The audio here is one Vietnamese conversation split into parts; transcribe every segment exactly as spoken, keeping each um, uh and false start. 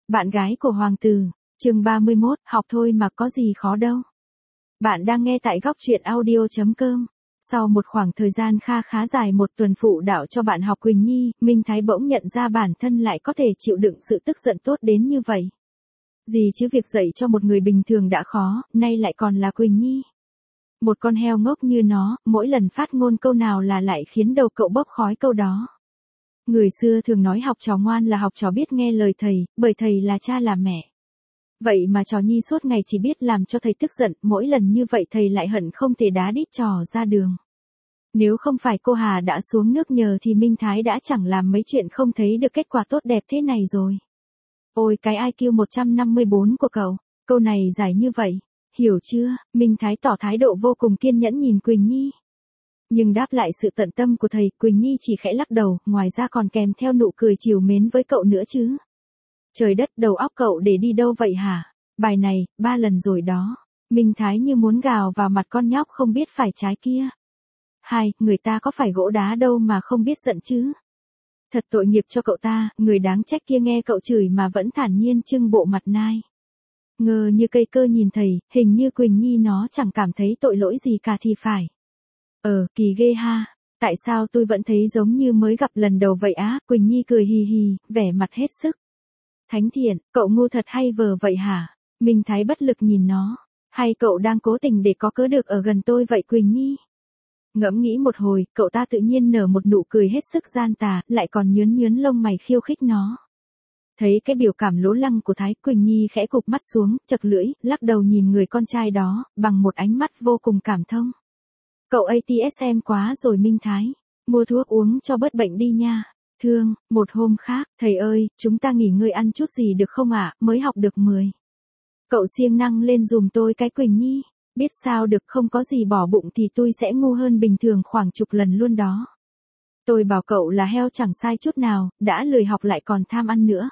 Bạn gái của hoàng tử, chương ba mươi mốt, học thôi mà có gì khó đâu. Bạn đang nghe tại góc truyện audio chấm com. Sau một khoảng thời gian kha khá dài một tuần phụ đạo cho bạn học Quỳnh Nhi, Minh Thái bỗng nhận ra bản thân lại có thể chịu đựng sự tức giận tốt đến như vậy. Gì chứ việc dạy cho một người bình thường đã khó, nay lại còn là Quỳnh Nhi. Một con heo ngốc như nó, mỗi lần phát ngôn câu nào là lại khiến đầu cậu bốc khói câu đó. Người xưa thường nói học trò ngoan là học trò biết nghe lời thầy, bởi thầy là cha là mẹ. Vậy mà trò Nhi suốt ngày chỉ biết làm cho thầy tức giận, mỗi lần như vậy thầy lại hận không thể đá đít trò ra đường. Nếu không phải cô Hà đã xuống nước nhờ thì Minh Thái đã chẳng làm mấy chuyện không thấy được kết quả tốt đẹp thế này rồi. Ôi cái i kiu một trăm năm mươi bốn của cậu, câu này dài như vậy, hiểu chưa? Minh Thái tỏ thái độ vô cùng kiên nhẫn nhìn Quỳnh Nhi. Nhưng đáp lại sự tận tâm của thầy, Quỳnh Nhi chỉ khẽ lắc đầu, ngoài ra còn kèm theo nụ cười trìu mến với cậu nữa chứ. Trời đất, đầu óc cậu để đi đâu vậy hả? Bài này, ba lần rồi đó. Minh Thái như muốn gào vào mặt con nhóc không biết phải trái kia. Hai, người ta có phải gỗ đá đâu mà không biết giận chứ. Thật tội nghiệp cho cậu ta, người đáng trách kia nghe cậu chửi mà vẫn thản nhiên trưng bộ mặt nai. Ngờ như cây cơ nhìn thầy, hình như Quỳnh Nhi nó chẳng cảm thấy tội lỗi gì cả thì phải. Ờ, kỳ ghê ha, tại sao tôi vẫn thấy giống như mới gặp lần đầu vậy á? Quỳnh Nhi cười hì hì, vẻ mặt hết sức. Thánh thiện, cậu ngu thật hay vờ vậy hả? Minh Thái bất lực nhìn nó. Hay cậu đang cố tình để có cớ được ở gần tôi vậy Quỳnh Nhi? Ngẫm nghĩ một hồi, cậu ta tự nhiên nở một nụ cười hết sức gian tà, lại còn nhướn nhướn lông mày khiêu khích nó. Thấy cái biểu cảm lố lăng của Thái, Quỳnh Nhi khẽ cụp mắt xuống, chật lưỡi, lắc đầu nhìn người con trai đó, bằng một ánh mắt vô cùng cảm thông. Cậu a tê ét em quá rồi Minh Thái. Mua thuốc uống cho bớt bệnh đi nha. Thương, một hôm khác, thầy ơi, chúng ta nghỉ ngơi ăn chút gì được không ạ, mới học được mười. Cậu siêng năng lên dùm tôi cái Quỳnh Nhi. Biết sao được, không có gì bỏ bụng thì tôi sẽ ngu hơn bình thường khoảng chục lần luôn đó. Tôi bảo cậu là heo chẳng sai chút nào, đã lười học lại còn tham ăn nữa.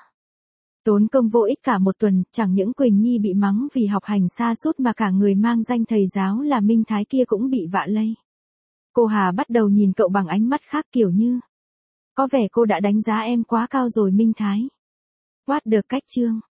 Tốn công vô ích cả một tuần, chẳng những Quỳnh Nhi bị mắng vì học hành sa sút mà cả người mang danh thầy giáo là Minh Thái kia cũng bị vạ lây. Cô Hà bắt đầu nhìn cậu bằng ánh mắt khác kiểu như. Có vẻ cô đã đánh giá em quá cao rồi Minh Thái. What the cách chương.